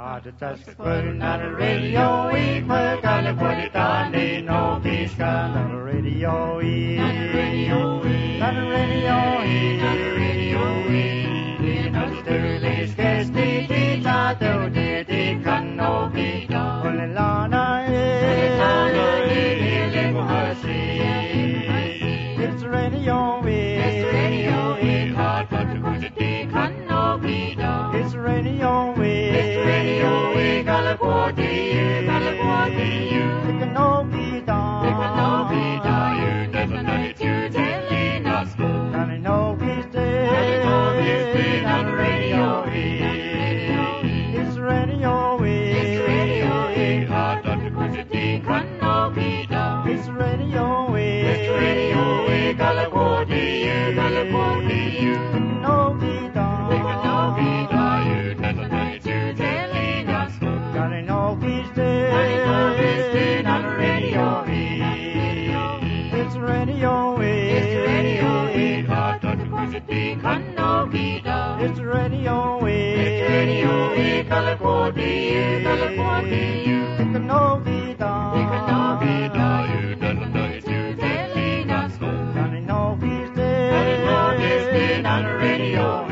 Not radio e magana poditani no bisca not radio e not radio e not radio e not sterlis gesti tita do de canno vita olana e lego hasi it's radio e hot but de canno vita it's radio e California, you can no be done. You never know it, you telling us. Not no be dead. Not radio, it's radio, hot on the quantity can no be done. It's radio, California, you can no be done. You never know it, you telling us. Got no peace day, not radio it's radio hot on the quantity can no be done. It's radio California, you can no be done. You never know it, you telling us. Got no peace day, not radio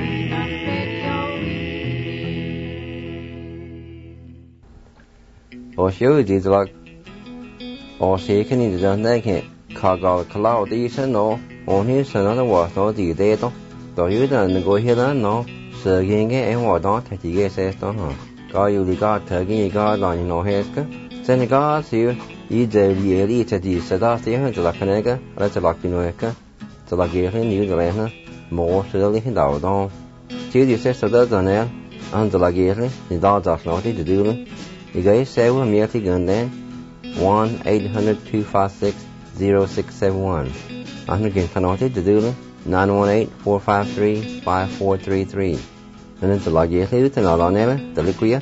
or show these like or shaking in the naked cargo cloud isn't no only another was no the data do you then go here no so getting and what don't take the says don't go you regard taking guard on no head send guards you either really to the sada here to la canega let's lock in weka to la gear in you the more surely in down don't see the says that then and the la gear in down that's not to do you guys say we're merely going then 1-800-256-0671. I'm again connected to do 918-453-5433. And it's a log you to not on there, the liquid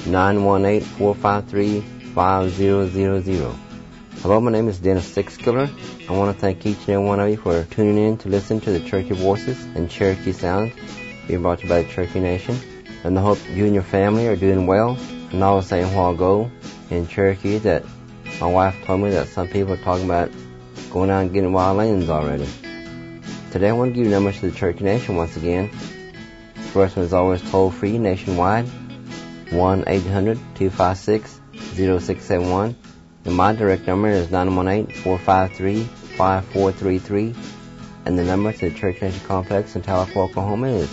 918-453-5000. Hello, my name is Dennis Sixkiller. I want to thank each and every one of you for tuning in to listen to the Cherokee Voices and Cherokee Sounds being brought to you by the Cherokee Nation. And I hope you and your family are doing well. And I was saying a while ago in Cherokee that my wife told me that some people are talking about going out and getting wild lands already. Today I want to give you numbers to the Cherokee Nation once again. First one is always toll free nationwide, 1-800-256-0671. And my direct number is 918-453-5433. And the number to the Cherokee Nation Complex in Tahlequah, Oklahoma is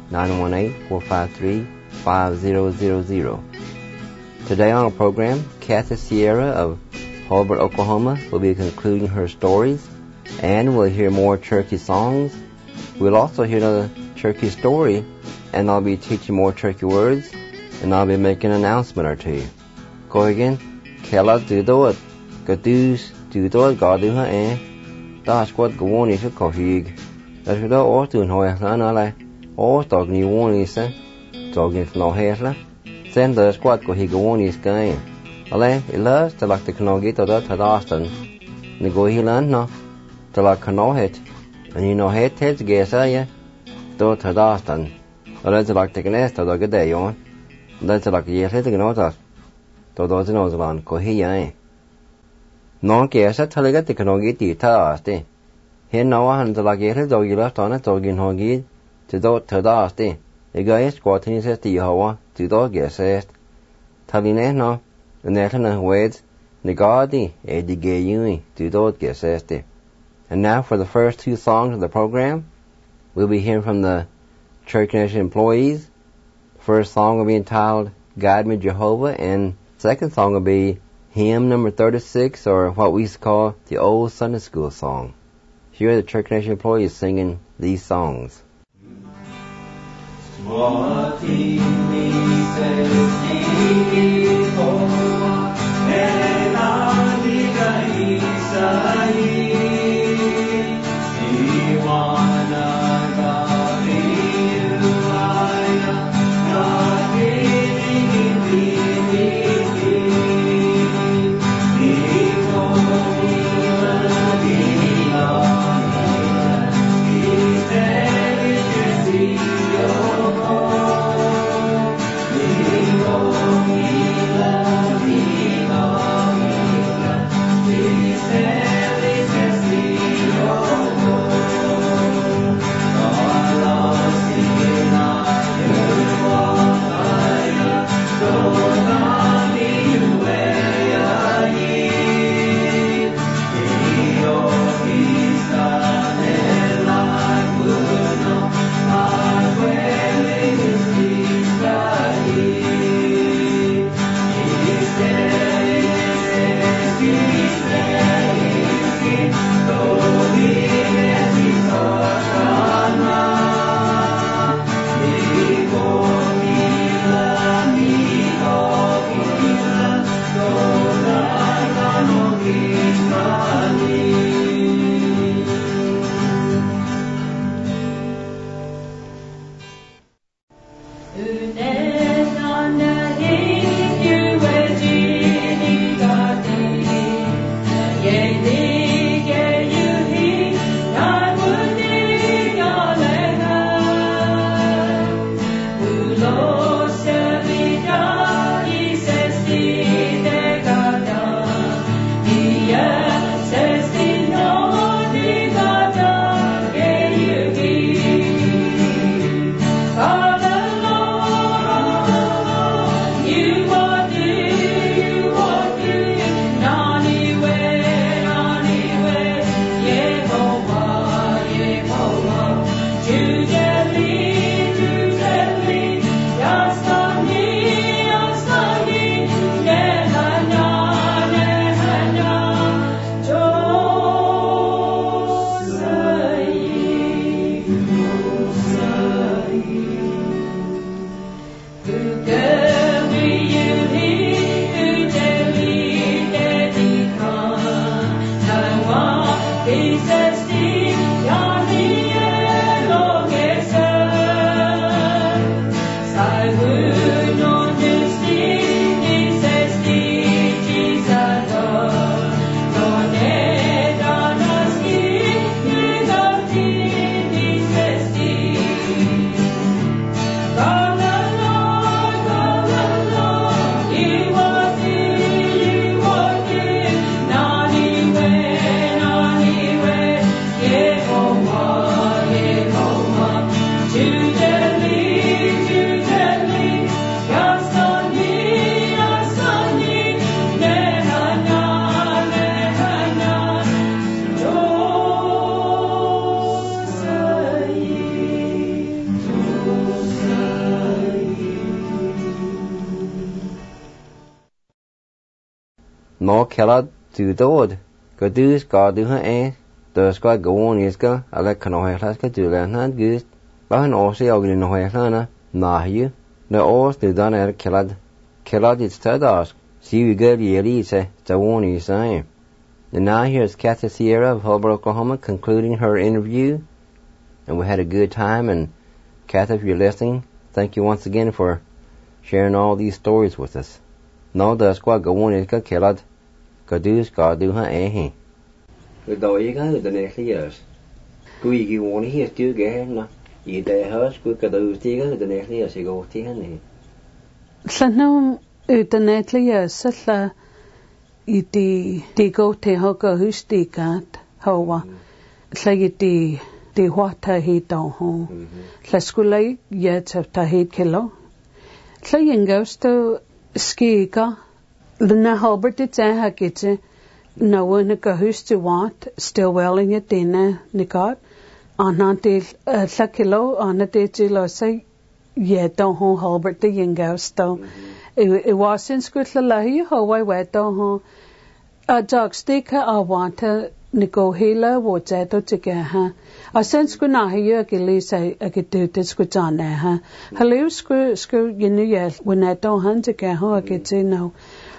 918-453-5000. Today on our program, Kathy Sierra of Holbert, Oklahoma will be concluding her stories, and we'll hear more Cherokee songs. We'll also hear another Cherokee story, and I'll be teaching more Cherokee words, and I'll be making an announcement or two. Go again. Kella Dudot, Gadus, Dudot, Gaduha, Dash what go on is a coffee. That's what all to know as an ally, or dog new one is a dog if no hair. Send the squad go he go on his game. Ale, it loves to like the canoe get to that Austin. The go he land no, to like canoe hit, and you know head heads guess, ya? Do to Austin. Or that's like the nest of the day on. That's like the year hitting out us. To those in Osland, go he, No guess at Telegat the canoe get the Austin. Here no one to like it, dog you left on it, dog in Hogi, to do to Austin. The guy is squatting his Yehovah, to dog guess it. Taline no, the Netan Weds, the Gardi, the gay uni, to dog guess it. And now for the first two songs of the program, we'll be hearing from the Cherokee Nation employees. First song will be entitled Guide Me Jehovah, and second song will be hymn number 36, or what we used to call the old Sunday school song. Here are the Cherokee Nation employees singing these songs. Oh No Kellad to Dod. Godus Garduha the squad go on iska, I like Canohlaska to Leonard Goose, Bahan Orsi Ogin Nohlana, Nahu, the Ors to Donner Kellad. Kellad is Tadas, see you good Yelise, the one is saying. And now here's Kathy Sierra of Holbrook, Oklahoma, concluding her interview. And we had a good time. And Kathy, if you're listening, thank you once again for sharing all these stories with us. No, the squad go on iska Kellad. Godus Garduha ehe. The doiga the next years. Kui you want here still get no. You the house good Godus tiga the next years you go tihan. Llanw the next years la I go te hoka hus di gat hawa. La I di wata he do ho. La skulai yet of ta he kilo. La yingos to skiga. Luna Halbert did say hakite. No one a hus to want still well in your dinner nigot. On until la kilo on a day to say yet don't ho Halbert the yingos to. It was in Scotland, how I went down. A dog sticker, I want to Nicohila, what's that to get her. I sent Squinahi, I can say, I could do this with on there. Hello, school, you know, yes, when I don't hunt to get her, I could say no.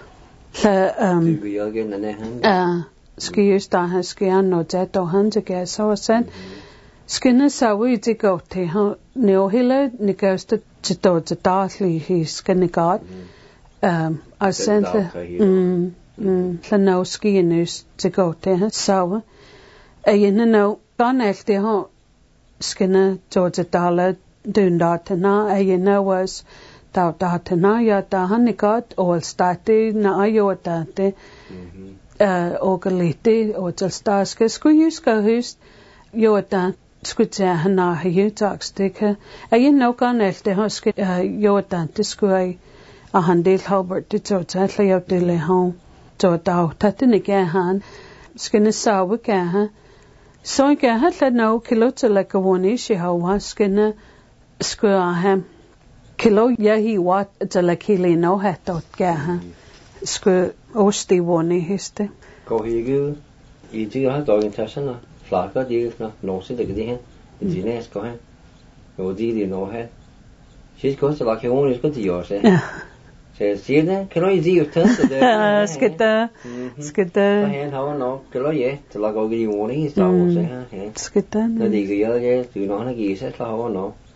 Ski used to have ski on no that don't hunt to get so I sent Skinner Sawi to go to her. Neohila, Nicos to the darkly, he's gonna got. I sent the no ski news to go to her. So, you know, gone after her Skinner George Dollar doing that now, you know, was that now, ya da honeygot, all started now, you that, Ogaliti, or just ask us, could you go who's you that. Squidja hana you talk sticker. You know, gone after husk your dentist squay a handle Halbert to totally out the home. To dow tatin again han skin is sour gaha. So I get had no kilo to like a one issue how was skin square ham. Kilo ya he what to like he no hat out gaha. Square osti one histe. Go here, you do have dog in Tessana. Flaka deals no sit the Gideon, the Gines go ahead. No deal no head. She's going to like her own is good to yours, eh? Says, see then, can I see your turn? Skitter. I hand how no, can I yet to like all the warning is almost, eh? Skitter. The digger, yes, do not give it how no.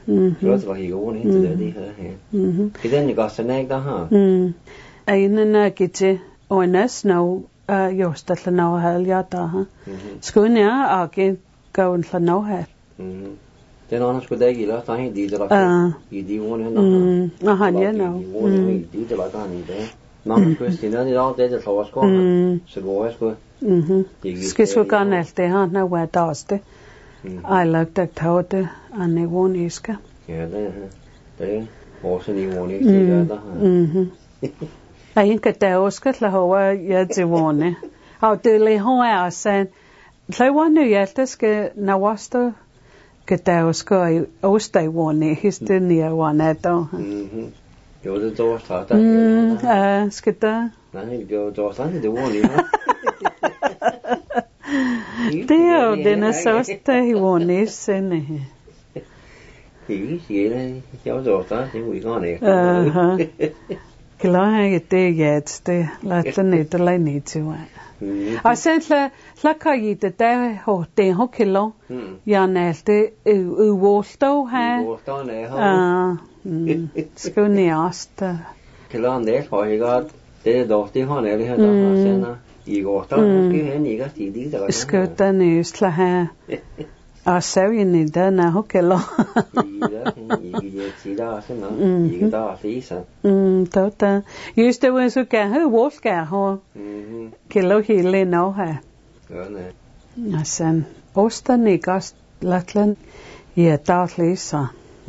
Klart var higa one into the her. Then you got the neck da ha. Ayna gite onas no jostal no hal ja da ha. Skunya age gaun la no ha. Den annars skulle jeg ikke lade dig de der i de one her. Han ja no. De der var der ikke. Mange Christina i dag det så også går. Så går jeg sgu. Skal så gerne alt det han har været derste. I lagt at tage det an evoniska. Ja, det også en evonisk det der. Jeg kan da også la hova jeg til vone. Og det le hoa sen. Så var nu jeg skal na waster kan da også også vone historie vone der. Jo det dog starter. Skal der. Nej, det går dog starter det vone. Det er jo den er så stadig vone sende. Det siger jeg dog starter det vi går ned. Klar det er det lad ned der lad ned til. Og sen la kan I det der ho det ho kilo. Jeg nælte uvolto her. Uvolto her. Skal næste. Klar det har jeg godt. Det er dog det har jeg det her der sen. I går der skal hen i gas det der. Skal der næste her. Og så vi ned der na ho kilo. Ikke der fisa. Tota. Just det var så gerne wolfgær ho. Kilo hele nå her. Ja, nej. Og sen ostanikast latlan ja daglig så.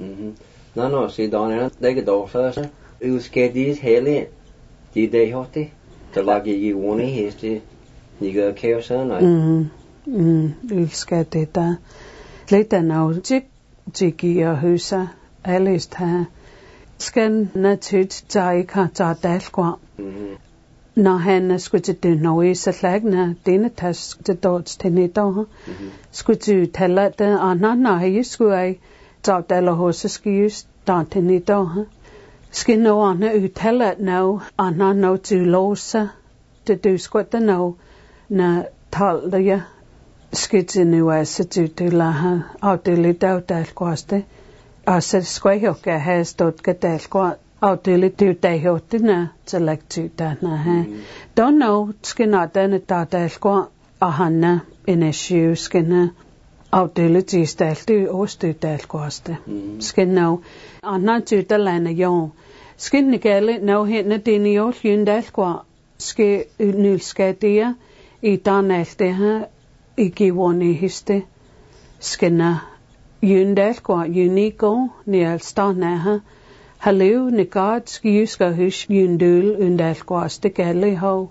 Nå, så der er det ikke dog så. Uske de hele de det har det. Der lager I one heste. Ni gør kære så nej. Uske det der. Lidt af noget jiggy og husa. Allest her. Skal naturligt tage kan tage dalkvar. Når han skulle til det nøje, så lagde denne task til dårts til nedår. Skulle til tale det andet, når jeg skulle tage daler hos så skives der til nedår. Skal nå andre udtale nå, andre nå til låse. Det du skulle det nå, når talte jeg. Skal til nu altså til lade afdele dalkvarste. Og så skulle jeg jo have stået dalkvar. Og det er lidt det der hørte til lektyr der her. Don't know skal denne der går og han energi skal og det er lidt stærkt også der går skal nå andre til der lande jo skal ikke gælde nå henne det er jo den der går skal nu skal det i den det her i giverne histe skal nå der går unique nær stand her. Hallo, negad skiuska hus yundul undalkvaste galle ho.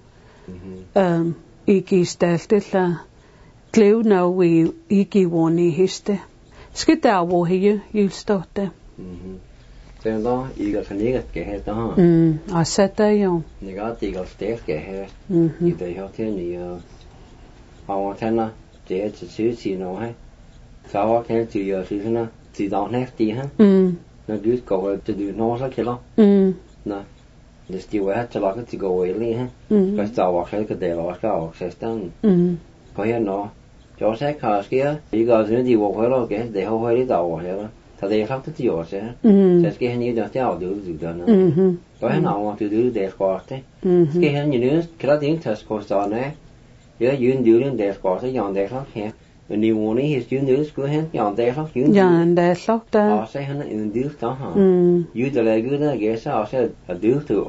Ikke stalte la glev no we ikke woni histe. Skal der hvor he julstotte. Så der ikke for negat gehet der. Og sætter jo. Negat ikke stærk gehet. I det her til i avantana det er til syg nu her. Så var kan til jo sådan til dagen efter her. Når Gud går til du når så kælder. Nå. Det stiver her til laget til gå i her. Først der var selv kan det var skal også stand. På her når jeg sagde kan sker. Ikke altså de var heller ikke det har hørt der over her. Så det er sagt til år så. Så skal han i der til at du der. Så han over til du der skal det. Skal han i nød kan det ikke tage kosterne. Jeg jyn dyren der skal så jeg der her. Men ni vone his jyn skulle han jeg der så jyn. Ja, der så der. Og så han en dyr der har. Jyder lægger der gæster og så at dyr til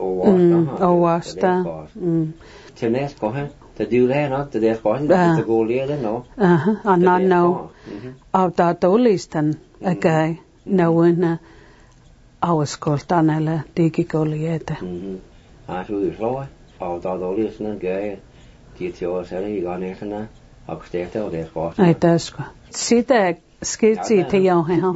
over. Til næste går han. Det dyr er nok det der skal det går lige det nå. Og nå. Og der dårligsten okay. Nåen afskoltan eller det gik lige det. Så ud så og der dårligsten gør de til os alle i gang efter og stærkt og det skal. Nej, det skal. Sit der skidt til jer her.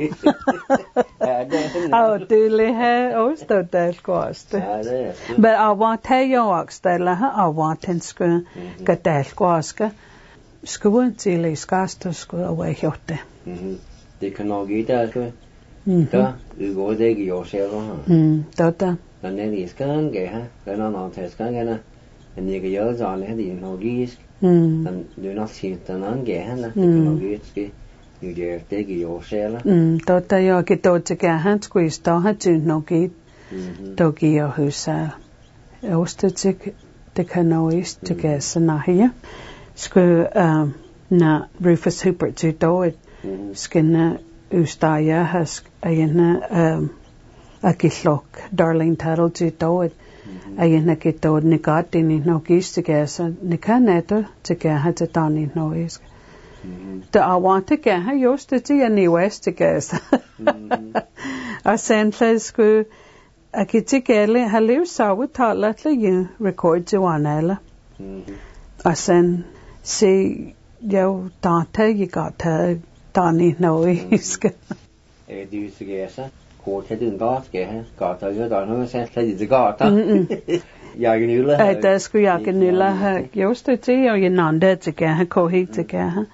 Og det lige her også der skal også. Men jeg var til jeg også der og var til skal der skal også. Skulle til i skast skulle og jeg gjort det. Det kan nok give der skal. Der vi går det ikke jo selv her. Der. Den er lige skal gøre her. Den er nok til skal gøre. Men jeg kan gøre så alle det logisk. Den du nok sige den anden gør her. Det kan nok give Iger tegi jo sjæla. Tota jo kitotsikää hän skuista hän tynnoki toki jo hysää. Ostatsik tekanoist tykessä nahia. Sku na Rufus Hupert tytoit skinna ustaja has ayna akillok Darlene Tattle tytoit ayna kitod nikatini no kistikessa nikaneto tykää tani nois. The I want to get her used to see any west together. I sent lesku a kitikele halu sawu talatla you record Joanella. I sent see yo tante you got her Danny noise. Du together. Kort hedun gata jo der no sent lite gata. Jag nulla. Det skulle jag nulla just det och jag nande together kohit together.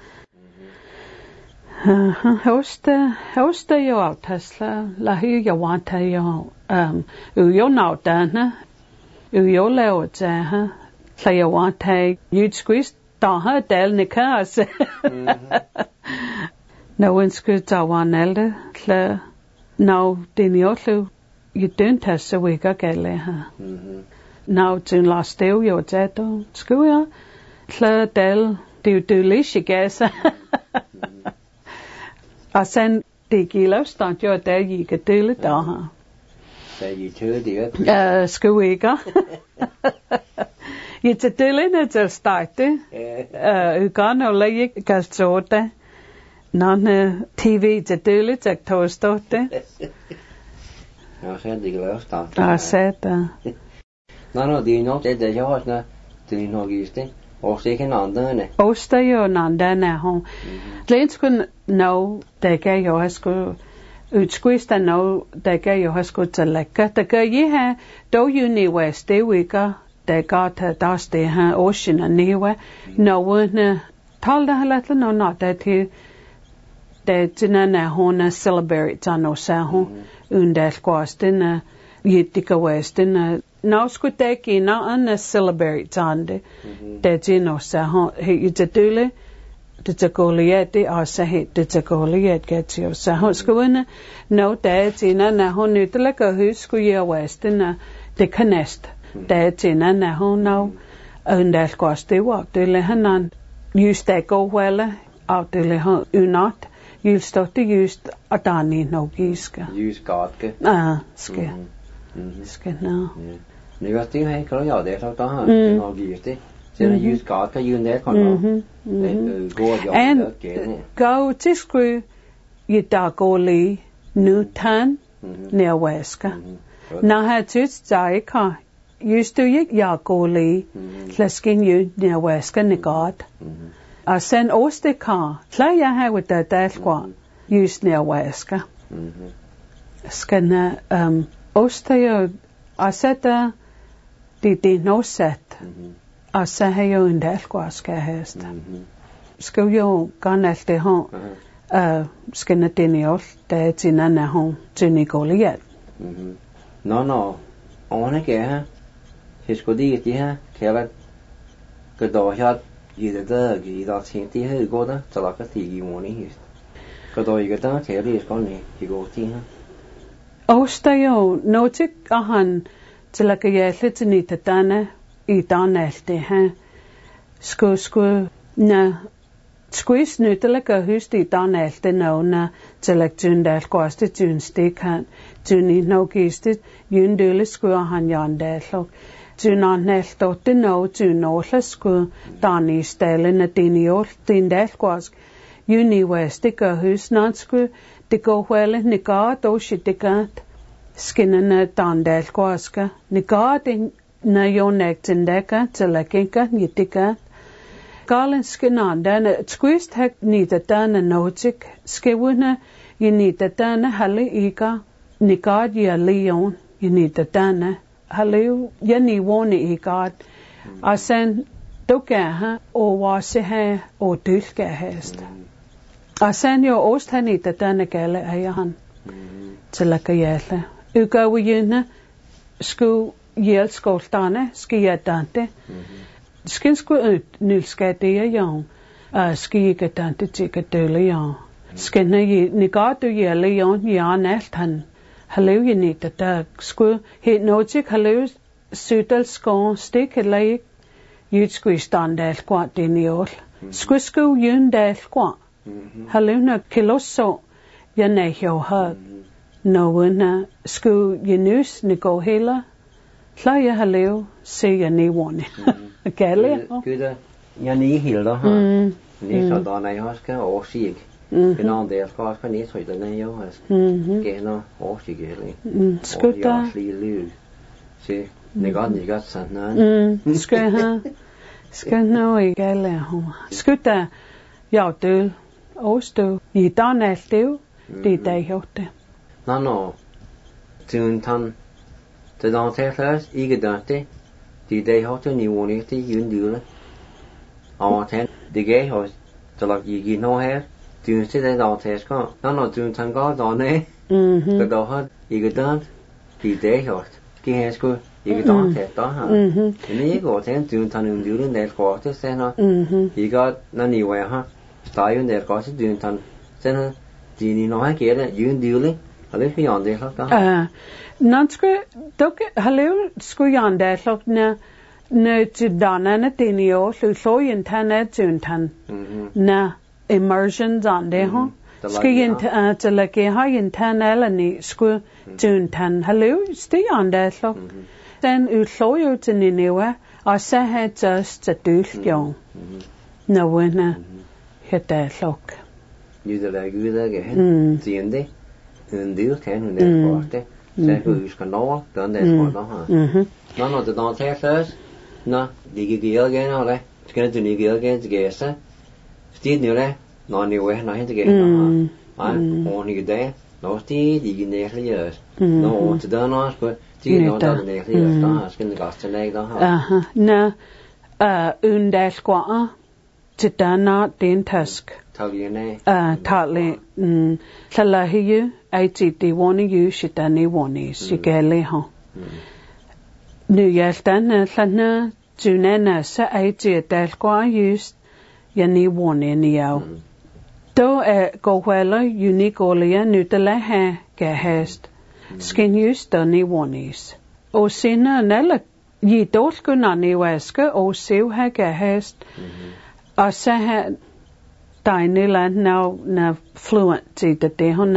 Hosta jo out Tesla la hu yo want yo yo now dana yo leo ha la yo want you squeeze da ha del nikas no one skulle ta one elde la now din yo you don't have so we got gale ha now to last day yo zeto skulle la del du lish gas Og sen det gælder stand jo der I kan dele der her. Der I tør det. Skal ikke. I til dele til starte. Ugan og lægge kalsote. Nogle TV til dele til tostote. Ja, så det gælder stand. Der sæt. Nå, det er nok det jeg har sådan det er nok just det. Og så kan andre ne. Oster jo andre ne ho. Læns kun no der gav jo har skulle udskuista no der gav jo har skulle til lækker. Der gav I her dog West det weeker der gav der det her ocean og newe. No ne talde halat no not der til der tinana hona celebrate no sa ho undal kostene Yittika Westin now skulle der give en celebrate ande der gino sa ho he dule det goliat det også he det goliat get jo sa ho skulle no der tina na ho nytlega hus skulle jeg Westin det kanest der tina na ho no undal koste var det hanan just der go well out det ho unat just det just adani no giska Just gatke. Skal skal nå. Nu vet du hej kan jag det så då har det nog givet det. Sen just gatke ju det kan då. Det går ju att göra. Go til skru I dagoli nutan nerwaska. Når har tyst sig kan just du ikke jeg goli flasken ju nerwaska negat. Og sen ostekar klar jeg har ved der dalkwa just nerwaska. Skal oster og sætte det no sat. Og så har jo en dalkwa skal hest. Skal jo gerne alt det her. Skal det jo der til nana hon til Nicoliat. No. Ona ke ha. Hiskodi det her kalder det dog her I det I der ting det her går der så der kan stige I morgen hist. Kan dog ikke der kalder det skal I går til her. Oster jo notik og han til at jeg lidt ned til denne I alt det her. Skulle squeeze nyttelige hus I alt det navne til at tyndal koste tyndstik han tynni nogistet jyndøle skulle han jandalok tynanelt det no tynolle skulle dani stellen at diniol tindal kosk juni west hus nansku det går vel negat og shitigat skinnene dandal koska negat na jonek tindaka til at kinka nitigat Galen skinanda squeezed hek nita dana notik skewuna you nita dana halle ika nikad ya leon you nita dana halle ya ni woni ikad asen dokaha o wase o dylka hest asen jo ost nita dana gale ayan tilaka yalla uga wiyna sku yel skoltane skiya dante Skin skulle ut nylskade det ja. Skikke dante tikke døle ja. Skinner I negatu I leon I anelt han. Hallo I ni der sku helt notik hallo sydal skon stik leg. You'd squeeze stand del quat diniol. Squisco yun del quat. Hallo na kiloso. Ya nehio hug. No one sku yenus ni go hela. Playa hallo se ya ni one. Gale. Good. Ja ni hilda ha. Ni så då nej haska och sig. Genom det ska ska ni så det nej jag har. Gena och sig hela. Skutta. Se ni got sant nej. Skutta. Skutta I gale ho. Skutta. Ja du. Ostu. I danel du. Det dag hørte. No. Tun tan. Det då tæs ikke dørte. Det dag hørte ni vone det yndule. Og tan det gav hos så lag I no her. Du til det då tæs gå. No tun tan gå då ne. Det då har ikke dørt. Det dag hørte. Det her skulle ikke dørt tæs då ha. Men ikke går tan tun tan yndule det går det sen. Ikke når ni var her. Stajen der går til tun tan. Sen Dini no ha kere yndule. Alle for Jan det da. Nanske dok hallo sku Jan det na na til danane denio så internet juntan. Na immersions on det ho. Ski internet til lage ha internet ni sku juntan. Hallo sti on det så. Den så jo til niwa og så har just til dyljon. No when hette lok. Nu det er Gud der igen. Siden det. En del kan hun der korte. Så kunne vi skal nå den der korte her. Når det der tager først. Nå, det gik igen og det. Skal det ikke igen til gæster. Sted nu der. Når ni var når hen til gæster. Nej, og ikke der. Når det de nærlige. Når til der når skal det når der nærlige. Der skal det gaste lag der her. Aha. Nå. Undalskwa. Til dana den task. Tali Talahiyu ITD one you shitani one sigale ho. Nu yaltan lana junana sa IT dalkwa used yani one ni yao. Do go wella unique olia nu de la ha gahast. Skin used dani ones. O sina nella yi dolkunani waska o sev ha gahast. Og så har Dejneland now fluent til det hun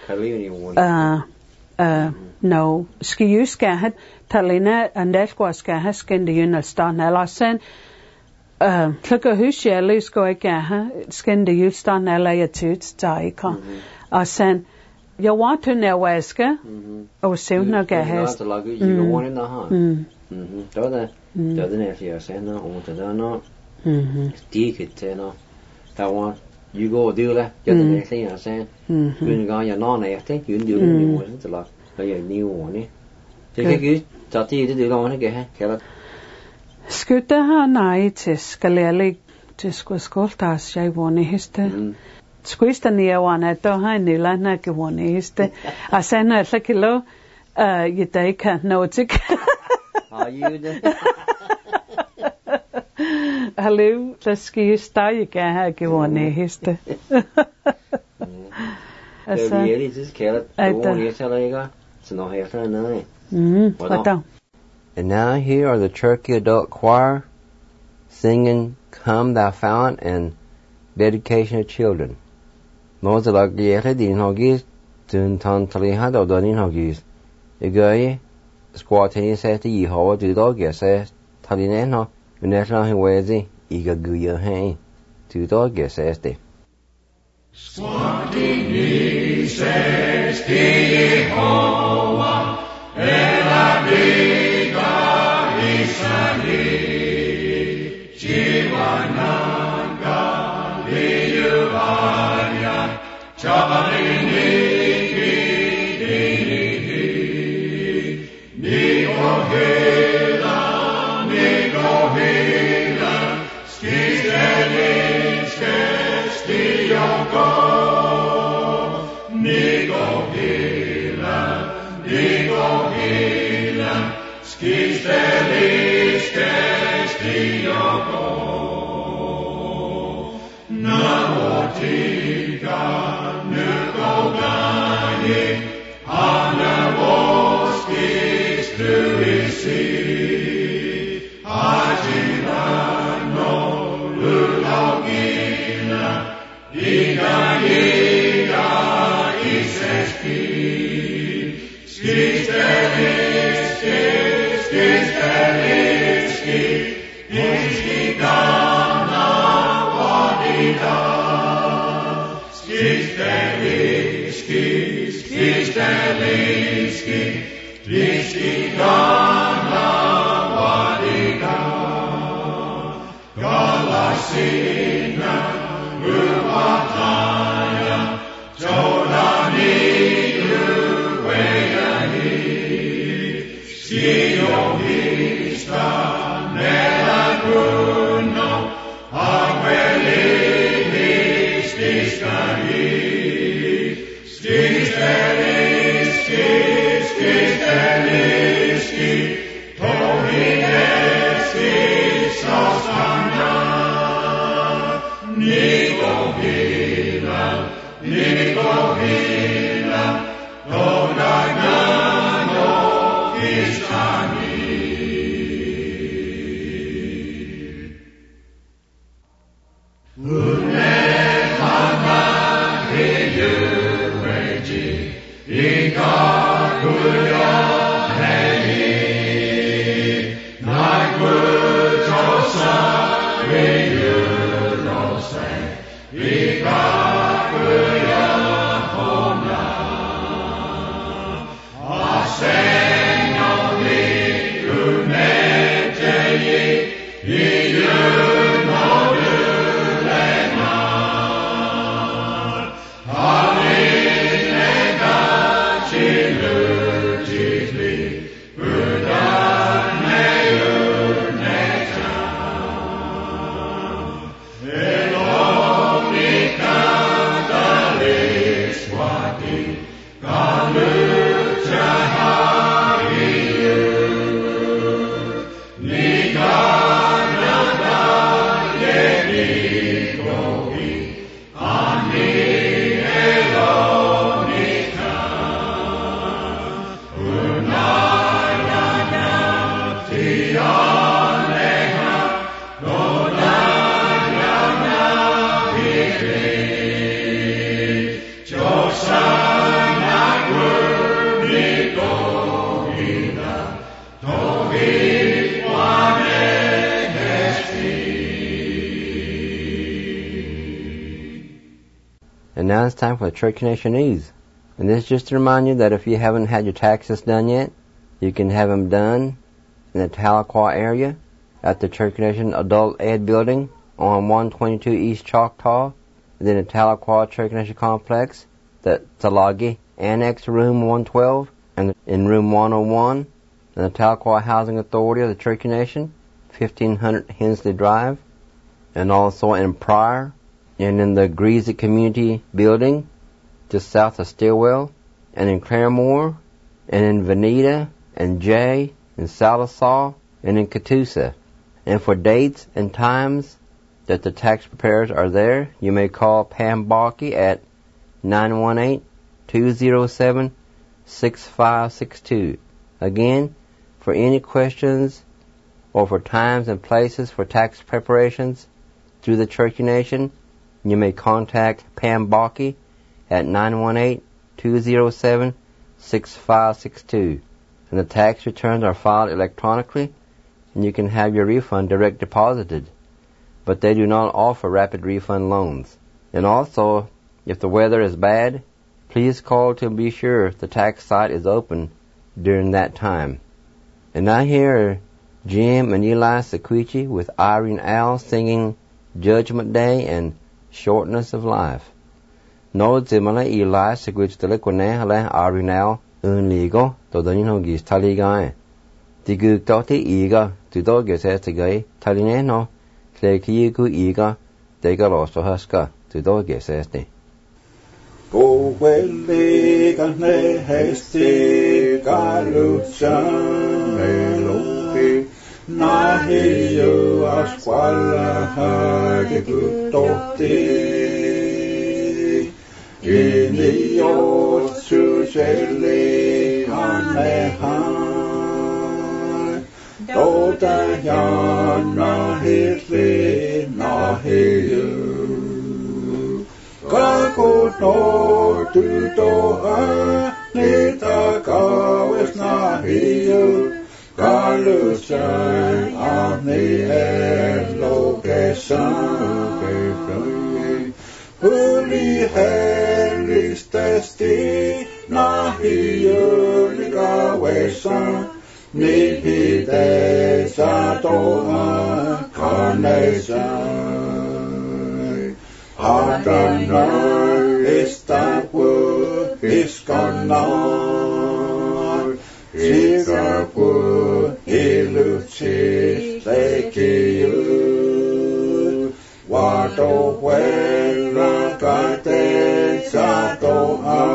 no ski skal have talina andalskwa skal have skende stan eller sen plukker hus jeg skal ikke have skende stan eller jeg tøt taika og sen jeg want to know waska og sevner skal have så lager I jo one der der den er jeg sender og der no det kan der var you go do that jeg den er jeg sagde men gang jeg når jeg tænkte jo det nu så la jeg new one det kan ikke så det der kan have Skudde har nej til skal jeg til skoltas jeg vone heste Squista nia wana to ha ni la na ke wone heste asana la kilo you take notik are you Hallo, så skal jeg stadig have gewone heste. Altså, det er lige skært. Det var lige så lækker. Så nu har jeg sådan noget. Hvad? And now here are the Cherokee Adult Choir singing Come Thou Fount and Dedication of Children. Noget der gælder din hagis, den tantali had og din hagis. Jeg gør squatten sig til I har det dog jeg sagde talinen har men jeg har en wezi ikke gør hen til dog jeg sagde det. Squatting is til Jehova eller diga isani jivananga liyuvanya chabalini Namo Tika And now it's time for the Church Nationese. And this is just to remind you that if you haven't had your taxes done yet, you can have them done in the Tahlequah area at the Church Nation Adult Ed Building on 122 East Choctaw, and then the Tahlequah Church Nation Complex, the Talagi Annex Room 112, and in Room 101, and the Tahlequah Housing Authority of the Church Nation, 1500 Hensley Drive, and also in Pryor, and in the Greasy Community Building, just south of Stillwell, and in Claremore, and in Veneta, and Jay, in Sallisaw, and in Catoosa. And for dates and times that the tax preparers are there, you may call Pam Balke at 918-207-6562. Again, for any questions or for times and places for tax preparations through the Cherokee Nation, you may contact Pam Balke at 918-207-6562. And the tax returns are filed electronically, and you can have your refund direct deposited. But they do not offer rapid refund loans. And also, if the weather is bad, please call to be sure the tax site is open during that time. And now here are Jim and Eli Sequici with Irene Al singing Judgment Day and Shortness of Life. No zimala Eli Sequici telikwane hala Irene Al unligo to danin hogis taligae. Diguk doti iga to doges estigai taline no Tlekiku iga degaloso haska to doges esti. Go welli ganne hesti galuchan melopi nahi you asquala hage gutoti Inio suseli anehan ta yan na he se na he yu. Ka ko no tu to a ni ta ka wes na he yu. Ka lu chan a ni e lo ke san ke san. Huli helis testi na he yu ni ka wes san. Ni pi te sa to a ka ne san. Adonai istapu iskanar. Sigapu iluchi lekiyu. Wato huela kate sa to a.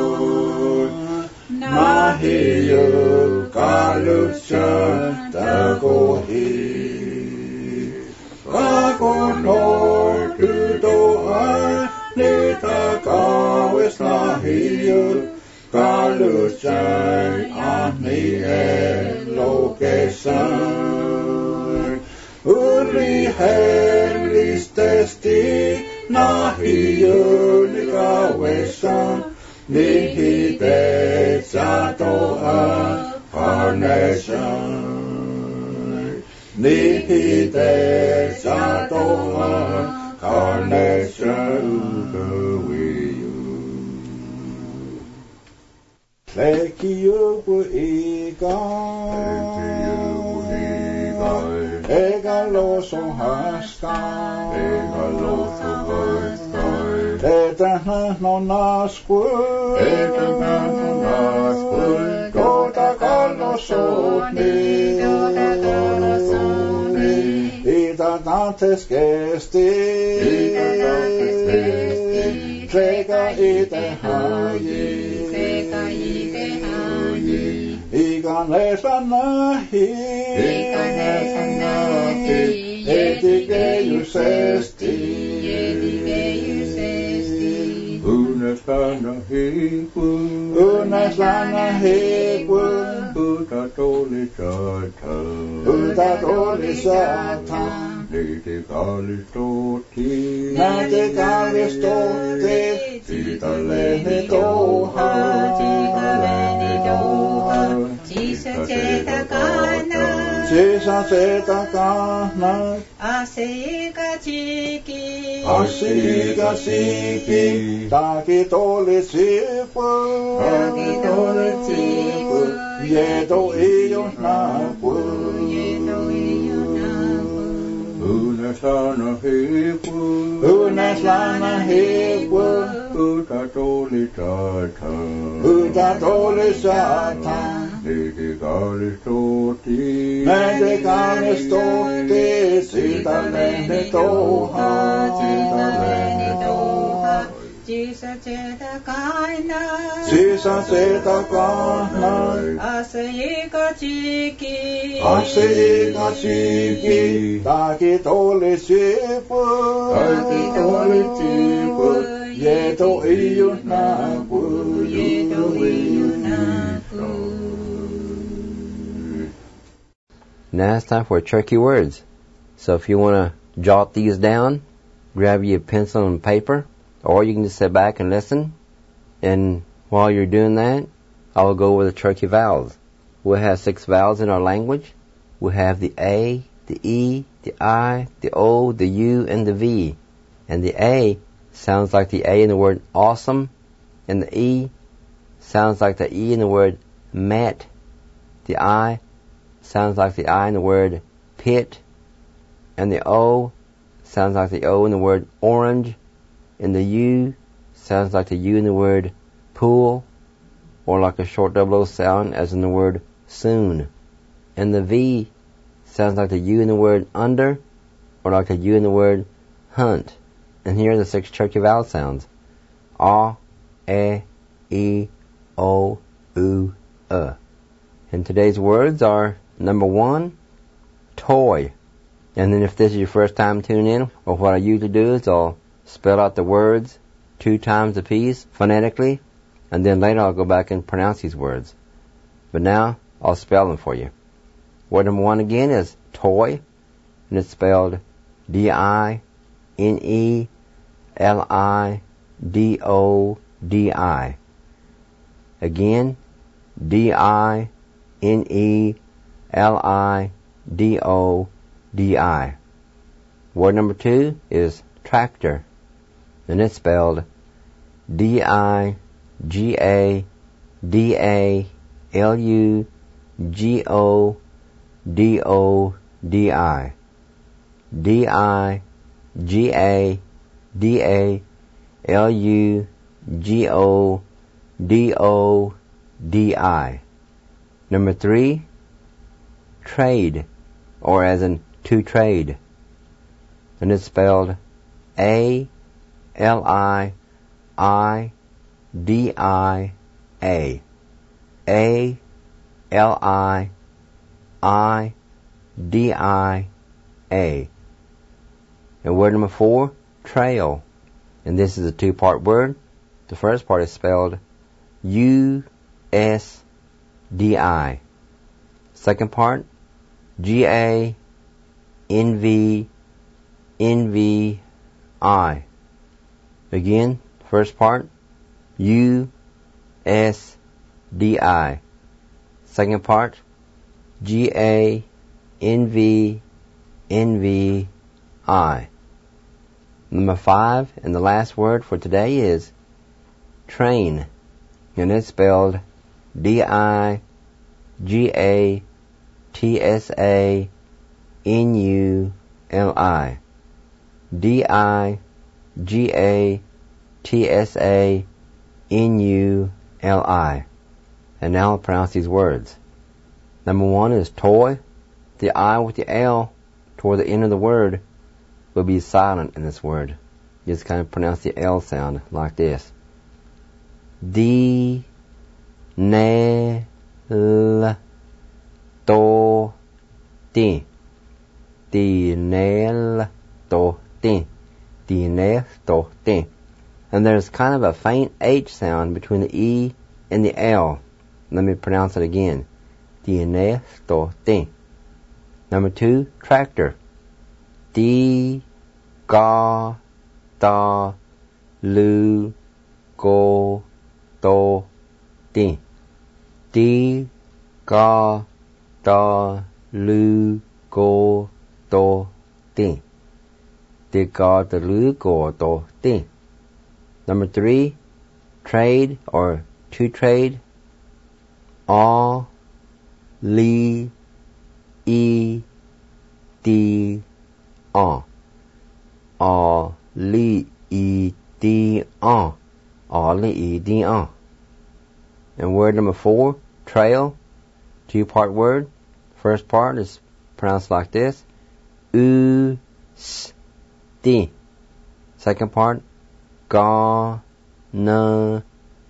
Nahiyu kalucha tagohi. Kagonor tuto a nita kawes nahiyu. Kalucha ani e lokesan. Uli helis testi nahiyu ni kawesan. Nihi te sato a carnation. Nihi te sato a carnation to you. Lekiyu ku ikan. Ega lo son haskan. Ega lo son haskan. Eternas no nascue. Eternas no nascue. Dota calosoni. Dota calosoni. Ida dantes gesti. Ida dantes gesti. Trega ite hayi. Trega ite hayi. Igan lesanahi. Igan lesanahi. Edigeius esti. Edigeius esti. Unes lana hipun. Unes lana hipun. Utatoli satan. Utatoli satan. Niti kalistoti. Niti kalistoti. Tita lene toha. Tita lene toha. Tisa ceta kana. Tisa ceta kana. Asika chiki. Asika chiki. Taki toli sipu. Taki toli sipu. Yedo iyo napu. Yedo iyo napu. Unes lana hipu. Unes lana hipu. Utatoli satan. Utatoli satan. Niti kalistoti. Niti kalistoti. Sita lene toha. Sita lene toha. Sisa ceta kaina. Sisa ceta kaina. Asika chiki. Asika chiki. Taki toli sipu. Taki toli sipu. Yeto iyo napu. Yeto iyo napu. Now it's time for Cherokee words. So if you want to jot these down, grab your pencil and paper, or you can just sit back and listen. And while you're doing that, I will go over the Cherokee vowels. We'll have 6 vowels in our language. We'll have the A, the E, the I, the O, the U, and the V. And the A sounds like the A in the word awesome, and the E sounds like the E in the word mat. The I sounds like the I in the word pit, and the O sounds like the O in the word orange, and the U sounds like the U in the word pool, or like a short double O sound as in the word soon. And the V sounds like the U in the word under, or like the U in the word hunt. And here are the 6 Cherokee vowel sounds. A, E, O, U, And today's words are, number 1, toy. And then if this is your first time tuning in, or what I usually do is I'll spell out the words 2 times a piece phonetically, and then later I'll go back and pronounce these words. But now I'll spell them for you. Word number 1 again is toy, and it's spelled D-I-N-E-L-I-D-O-D-I. Again, D-I-N-E-L-I-D-O-D-I. Word number 2 is tractor, and it's spelled D-I-G-A-D-A-L-U-G-O-D-O-D-I. D-I-G-A-D-A-L-U-G-O-D-O-D-I. Number 3, trade, or as in to trade, and it's spelled A-L-I-I-D-I-A. A-L-I-I-D-I-A. And word number 4, trail, and this is a two-part word. The first part is spelled U-S-D-I. Second part, G-A-N-V-N-V-I. Again, first part, U-S-D-I. Second part, G-A-N-V-N-V-I. Number 5, and the last word for today is train, and it's spelled D-I-G-A-T-S-A-N-U-L-I. D-I-G-A-T-S-A-N-U-L-I. And now I'll pronounce these words. Number 1 is toy. The I with the L toward the end of the word will be silent in this word. You just kind of pronounce the L sound like this. D, ne, l, to, ti. Di, ne, l, to, ti. Di, ne, to, ti. And there's kind of a faint H sound between the E and the L. Let me pronounce it again. Di, ne, to, ti. Number 2, tractor. D, ga, da, lu, go, do, ti. D, ga, da, lu, go, do, ti. Di, ga, da, lu, go, do, ti. Number 3, trade or to trade. A, li, e, d, a. A, li, e, d, a. A, li, e, d, a. And word number 4, trail, two-part word. First part is pronounced like this. U, s, d. Second part, ga, na,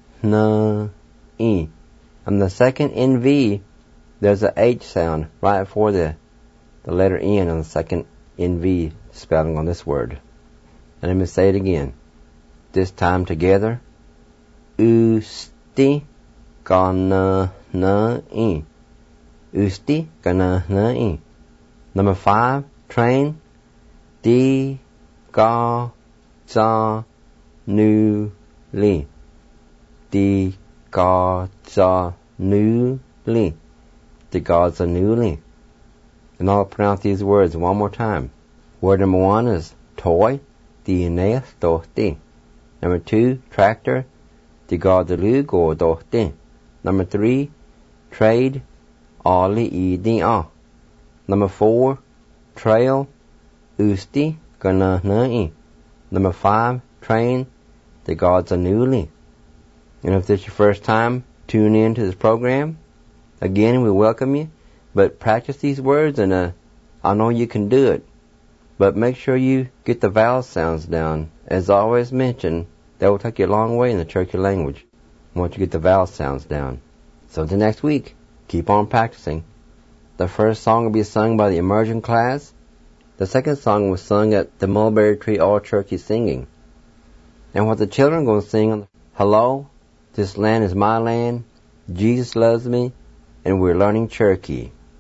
e. On the second NV, there's a H sound right before the letter N on the second NV spelling on this word. And let me say it again. This time together. Usti, ga, na, e. Usti, ga, na, e. Number 5, train. Di, ga, za, nu, li. Di, ga, za, nu, li. Di, ga, za, nu, li. And I'll pronounce these words one more time. Word number 1 is toy. Di, ne, to, ti. Number 2, tractor. Di, ga, da, lu, go, do, ti. Number 3, trade. A, li, e, d, a. Number 4, trail. Usti, ga, na, e. Number 5, train. Di, ga, za, nu, li. And if this is your first time tuning in to this program, again, we welcome you. But practice these words, and I know you can do it. But make sure you get the vowel sounds down. As I always mention, that will take you a long way in the Cherokee language once you get the vowel sounds down. So until next week, keep on practicing. The first song will be sung by the immersion class. The second song was sung at the Mulberry Tree All Cherokee Singing. And what the children are going to sing, hello, this land is my land, Jesus loves me, and we're learning Cherokee.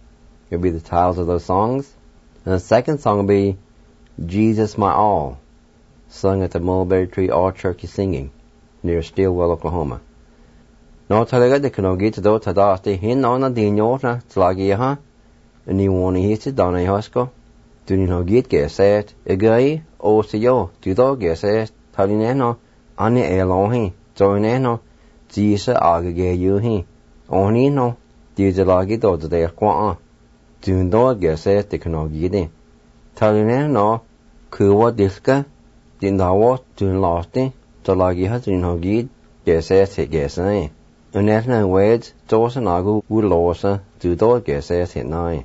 will be the titles of those songs. And the second song will be Jesus My All, sung at the Mulberry Tree All Turkey Singing near Stillwell, Oklahoma. No talaga de kuno git do tadasti hin on a dinyorna tlagiha ni woni hit dona hosko duni no git geset egai o siyo do geset talineno ani elohi joineno jisa agage yuhi oni no dijalagi do de kwa dun do geset de kuno gide talineno kuwa diska din dawo dun losti tlagiha dun no git geset gesane Unetna wed Dawson Agu Woodlosa do do geset hit nine.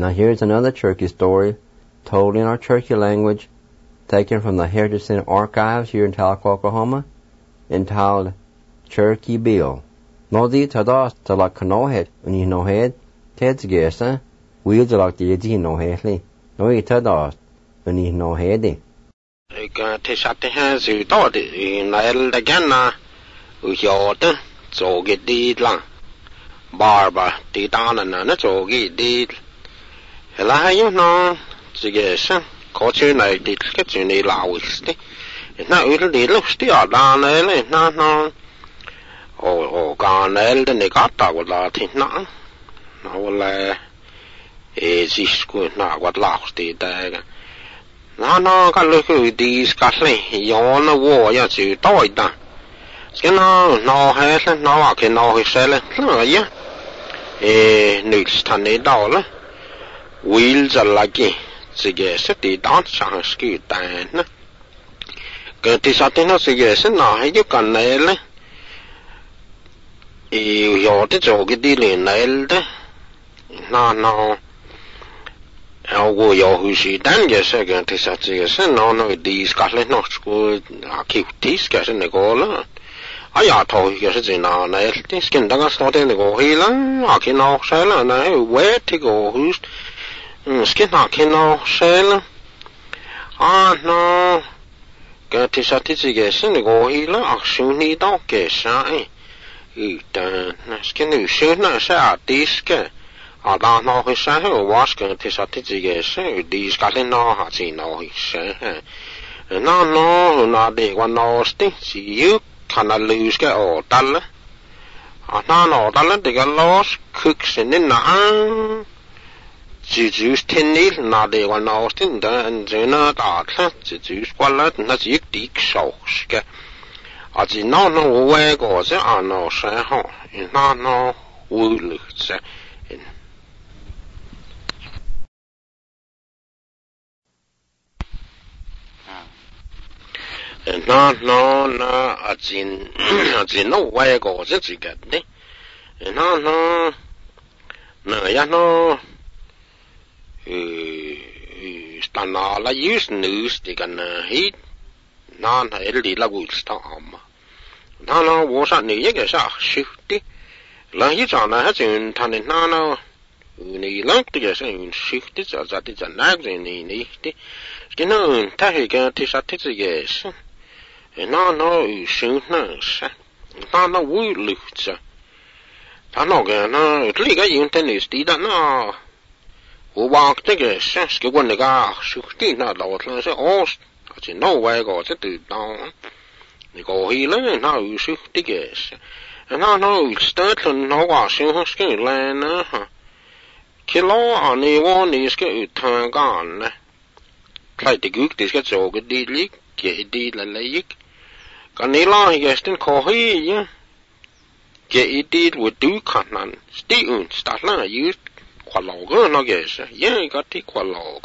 Now here's another Cherokee story told in our Cherokee language, taken from the Heritage Center archives here in Tahlequah, Oklahoma, entitled Cherokee Bill. Nodi tada tala kanohet uni nohed teds gesa wheels alak the yedi nohetli. Nodi tada uni nohedi. Te satte hans utad när det ganna och jag såg det lang barba det dagarna när såg det hela ju nå så kochuna det ska ju lawist när det lustigt där när nå och kanel den gata wala tinna wala sisku na wat lawst det nó cái lối đi cắt này gió nó vô ya chịu tối ta cái nó hết nó cái nó hết sẽ lên nó vậy nữ thành này đó là will ra lại cái cái sẽ đi đón sang cái tay nè cái thì sao thế nó cái sẽ nó hay giúp cần này là gió thì cho cái đi lên này đó nó我要回去单个是个，这啥子个是那地skatt嘞，那个aktivt ska是那个了。哎呀，头个是在哪呢？这跟大家说的那个黑了，啊，看到谁了？那喂，这个胡，跟哪看到谁了？啊，那个这啥子个是那个黑了？啊，兄弟到个啥？但那跟女生那是啊，地个。啊，那那会生个我是跟其实自己个生地是干那哈子那会生，那的我那是只有看那路是个哦单了，啊那那单了这个老是去是那，就是天里那的我那是的，就那大了，就是过了那是一地少是个，啊只那我外国是啊那生哈，那我了是。那阿真那外国是这个的，那呀但那啦有时女是这个呢，那里啦会是他嘛，那我说你一个是熟的，那一张呢还就他的那你啷这个是熟的，这的那个你的，跟那他那个其实他这个是。那生那是，那会绿着，他那个那这个用的那是的那，我忘这个是给我那个手机那老是是哦，而且那外国这对当，那个黑了那有手这个是，那有时候那个生是个来呢哈，去老啊你我你是个有谈干呢，来这个这个做个地理给地来来一。cái này là cái tên khó hay nhá, cái đi với đủ khả năng, still start là như khoa học cái nó cái gì, cái thì khoa học,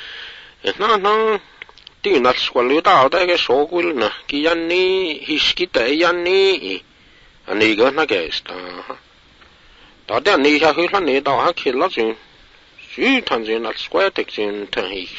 nó thì nó khoa học đó cái số của nó, cái anh này history cái anh này, anh này cái nó cái đó, đó này cái là này đó cái là chuyện, chuyện thằng chuyện nó square được chuyện thằng hi,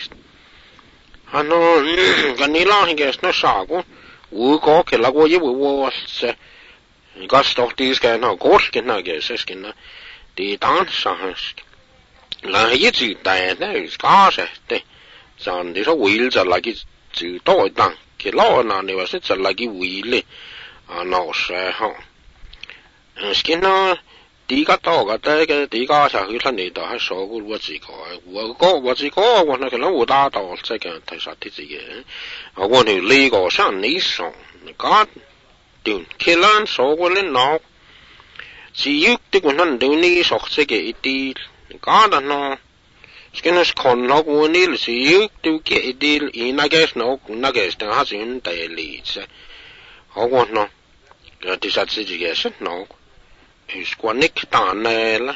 nó cái này là cái nó sao cũng我搞起来我以为我是，个是到底是个那搞是个那个是个那，地当上是，那一直带那是搞是的，像你说为了在那个就到当，给老那你话是在那个为了啊老是哈，是个那地个到个这个地个下去他那到还说过我自个，我自个我那个人我打到这个他说的这个。我那那个上你上，个对，去咱说过了孬，只有这个人对你说这个一点，个的孬，这个是看到过你了，只有对个一点，那个是孬，那个是等下是用代理噻，好过孬，第三次这个是孬，是过你打来了，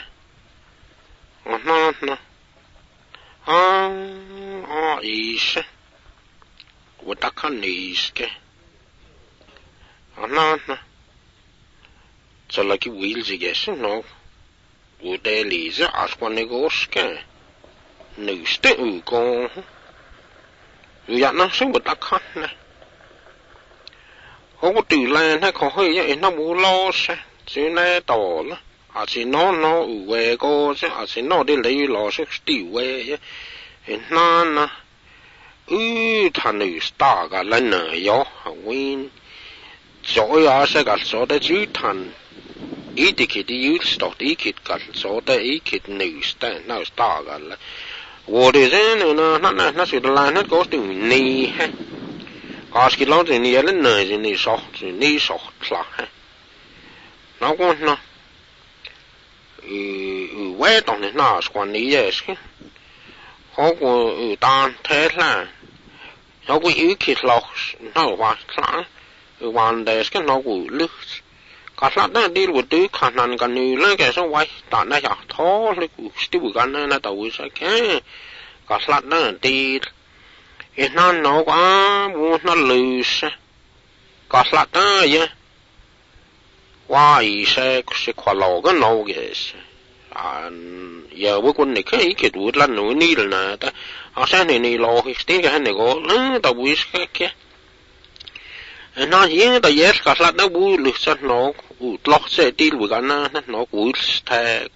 意思。我打看你是个，那，这那个位置个是孬，我带例子二十个那个是个， nøste ugår. Nó sống một đặc khăn này. Không có từ lên hay có hơi vậy nó bù lo sẽ. Chứ này tỏ là. Chỉ nó về cô chứ. Chỉ nó đi lấy lo sẽ đi về. Nó. Thằng nữ ta cả lên nở gió. Nguyên. Rồi sẽ cả số đó chứ thằng. Ý thì khi đi yếu stort ý khi cả số đó ý khi nữ ta cả là. 我的人呢，那是的来，那个是你嘿，搞起老子你也能呢，是你少啦嘿，那个呢，外头的那是管你也是，好个当太啦，好个有起老那话啦，玩的是个那个路。cả lát đó đi một đứa khả năng cả nữ lên cái số quay tại đây à thó lấy cuộc tiêu cái này là tàu sẽ cái cả lát đó đi cái nó quá muốn nó lười cả lát đó vậy qua sẽ khoa lò cái nấu cái giờ với quân này cái tuổi lần nữa đi là ta sáng này lò cái cái này có nó tàu sẽ cái nó hiện tại giờ cả lát đó bù lười sát nó lót sẽ đi với cái nó cũng thế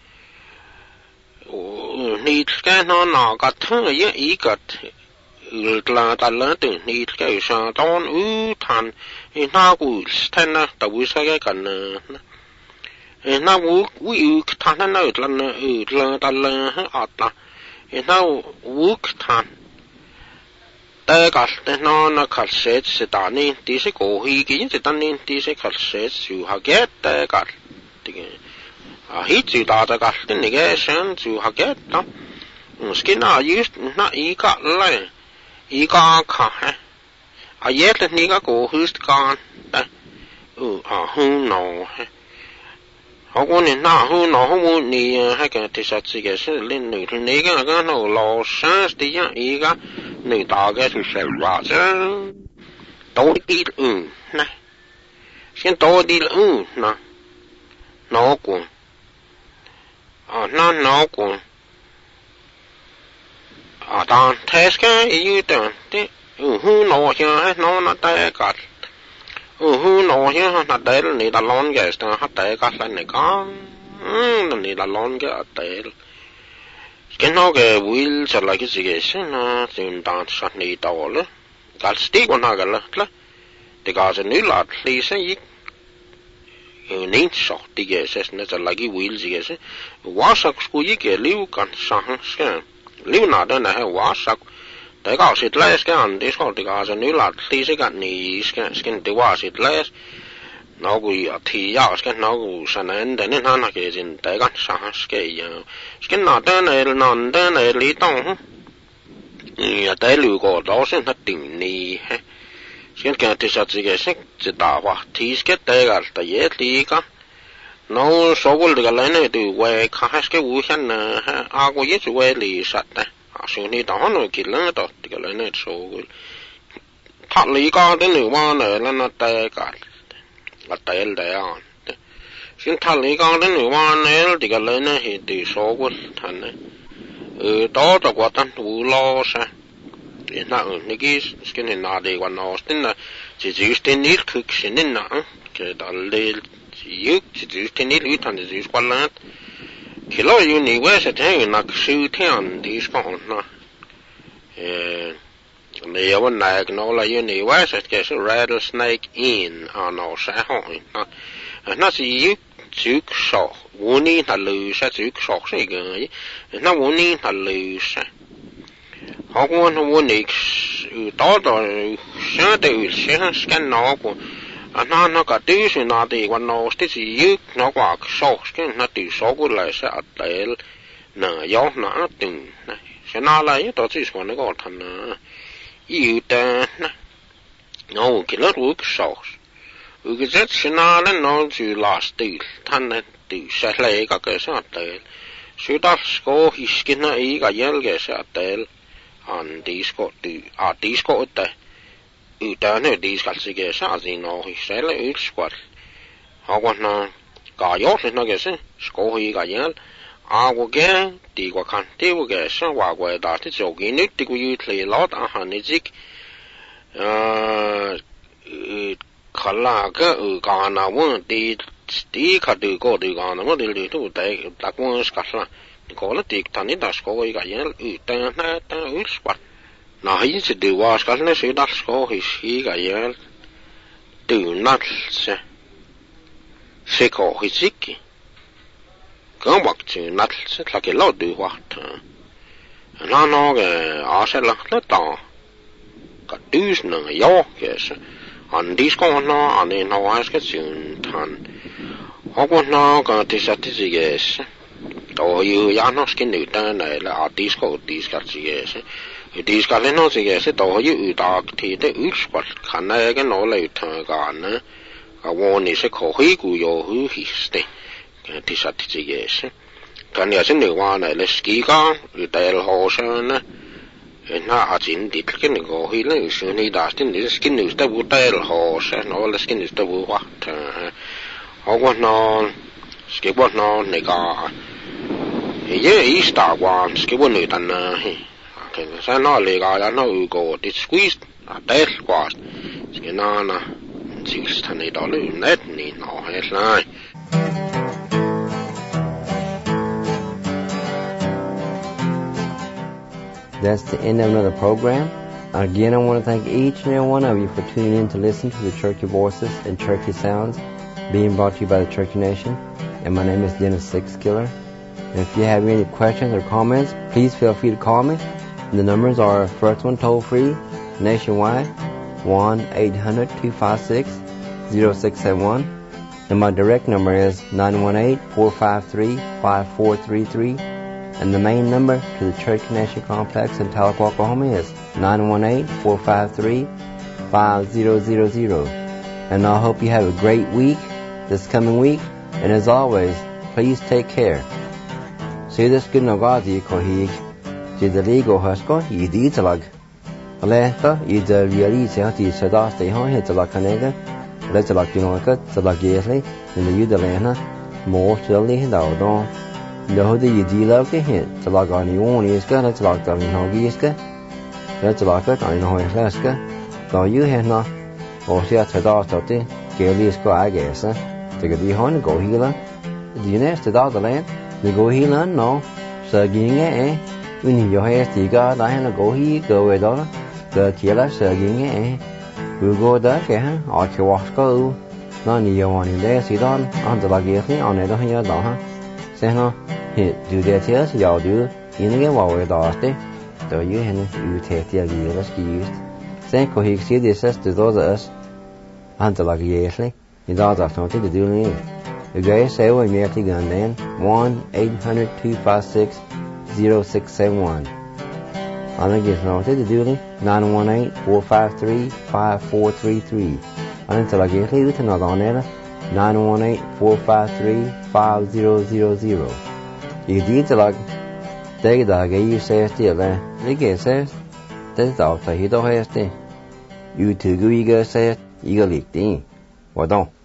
nít cái nó cả thứ ấy ý cả là ta lớn từ nít cái sao đó thành nó cũng thế na tao biết cái cần nó cũng thành nó là ta lớn hết là nó cũng thànhแต่ก็น้องนักขัดเสดสตานี่ที่สิโกฮีกินสตานี่ที่สิขัดเสดสู่หาเกตแต่ก็ที่ฮิตสู่ตาแต่ก็ที่นี่ก็เส้นสู่หาเกตนะสกินอายุน่าอีกะเลยอีกะค่ะอายุที่นี่ก็โกฮิสกันแต่หูหนอเขาคนนี้น่าหูหนอหูนี่ให้กันที่สัตว์สิเกษเล่นหนึ่งที่นี่ก็เราลอเส้นที่ยังอีกะngười ta cái sự sợ quá chứ tôi đi này xin tôi đi nè nó cũng nó cũng ta thấy cái ý tưởng thế nó chứ nó tay cả nó chứ nó tay là người ta lon cái nó tay cả là này con người ta lon cái tay cái nó cái will trở lại cái gì cái nó chúng ta sát này tao了，搞stick con nào cái là thì cái gì nữa là thì sẽ ít nên sót thì cái sẽ nó trở lại cái will gì cái quá sắc của cái liu cần sang cái liu nào đó là quá sắc tại cái sự lấy cái anh đi sót thì cái gì nữa là thì sẽ cái này cái thì quá sự lấy nó cũng thì ya cái nó cũng sản nên để nên hắn cái gì tại cái sang cái nào đó này lý tông tại lưu có đó sẽ nó tỉnh ni cái thì sao cái sẽ chỉ đào hoa thì cái tại cái thì cái nó số cái này này từ về khai cái vũ khí này có cái gì về lý sát này số này đó nó kỹ lắm đó thì cái này số thật lý có đến nửa mà này là nó tại cái là tại đấy à xin thằng lý con đến nửa mà này thì cái này này thì số của thằng này đó là quá tan đủ lo sa thì nó cái này là để quan nó tên là chỉ tên ít cực xin nên là cái đó là chỉ tên ít ít thằng chỉ quan là khi lo yêu này vậy sẽ thấy là sự thiện thì còn nó nếu mà này nó là yêu này vậy sẽ cái rattlesnake in nó sẽ hỏi nó chỉ chữ sọ vốn đi là lười sẽ chữ sọ sẽ cái nó vốn đi là lười sẽ họ muốn vốn đi đó rồi sẽ từ sẽ nó của nó cả thứ sự nào thì quan nó cái gì nó quả sọ cái nó từ sọ của lại sẽ để nở gió nó từng này sẽ nó lại đó chỉ còn nó còn thành yêu ta nó cái lớp của sọ cái rất sẽ nó chỉ last từ thanh từ sẽ lấy cái sao tới sự đó có cái nó ý cái gì cái sao tới anh disco từ disco tới ta nó disco cái sao gì nó sẽ lấy squat họ còn nó cả gió thì nó cái sao có cái gì của cái đi qua khăn tiêu cái sang qua qua đó thì chỗ cái nước thì cũng như lót hàng này chứ khá là cái cái nào muốn đi khá từ có từ cái nào muốn đi tu tại ta cũng khá là có là thì thằng ấy đã có cái gì ta ta spot nó hay sẽ đi qua khá là sẽ đã có cái gì từ nát sẽ có cái gì cái mặc chữ nát sẽ là cái lâu từ hoa nó cái sẽ là nó to cái thứ nó yếu cái anh đi con nó anh nó cái chuyện thằng hoặc nó cái thì sao thì gì cái tôi yêu nó cái nữ ta này là disco cái gì cái disco lên nó gì cái tôi yêu đó thì cái sport khả năng cái nó lại thằng cái nữa cái vấn đề sẽ khó hiểu của yêu hiểu thì sao thì gì cái cái này sẽ nữ hoa này là ski cái tại là hồ sơn á na chính đi cái này có hiểu là sự này đã chính là cái nữ ta vụ tại là hồ sơn nó là cái nữ ta vụ hoa họ quan nó cái quan nó này cái ý start quan cái quan nữ ta cái sao nó lại cái nó có cái squeeze đấy quá cái nó chỉ thằng này đó là net này nó hết lại. That's the end of another program. Again, I want to thank each and every one of you for tuning in to listen to the Churchy Voices and Churchy Sounds being brought to you by the Churchy Nation. And my name is Dennis Sixkiller. And if you have any questions or comments, please feel free to call me. And the numbers are first one toll free nationwide 1-800-256-0671. And my direct number is 918-453-5433. And the main number to the Church Nation Complex in Tahlequah, Oklahoma is 918-453-5000. And I hope you have a great week this coming week. And as always, please take care. See this good nagazi kohig. The legal husko, you did a lug. Aleta, you the reality of the Sadas, the high heads a la canega. Let's a luck, you know, the lug yearly, and the Udalena, more to the land out. Đó thì gì lâu cái hiện cho là gọi nhiều món gì cái nó cho là tao nhìn họ gì cái đó cho là cái tao nhìn họ cái cái đó dưới hen nó ở xe chạy đó cho thì cái lý có ai cái sao thì cái đi hỏi nó gọi hi lá gì nè chạy đó tao lên thì gọi hi lớn nó sợ gì nghe mình nhiều hay thì cái đó nó gọi hi cơ về đó cơ kia là sợ gì nghe vừa gọi đó cái họ chỉ học có nó nhiều mà nhiều đấy thì đó anh cho là cái thế anh này đó hay đó ha xem nó hiện dù để thế thì giàu chứ những cái vào cái đó đấy tới dưới hình ưu thế thì là gì đó cái xem có hiện sĩ để xét từ đó giờ anh ta là cái gì đấy thì đó là xong thì điều này cái gai sẽ với nhau thì gần đến 1-800-256-0671 anh ấy xong thì điều này 918-453-5433 anh ta là cái gì thì nó đó này là 918-453-5000 You did like take the gay say still like says that's all the hito has you to go say you leak thing. What don't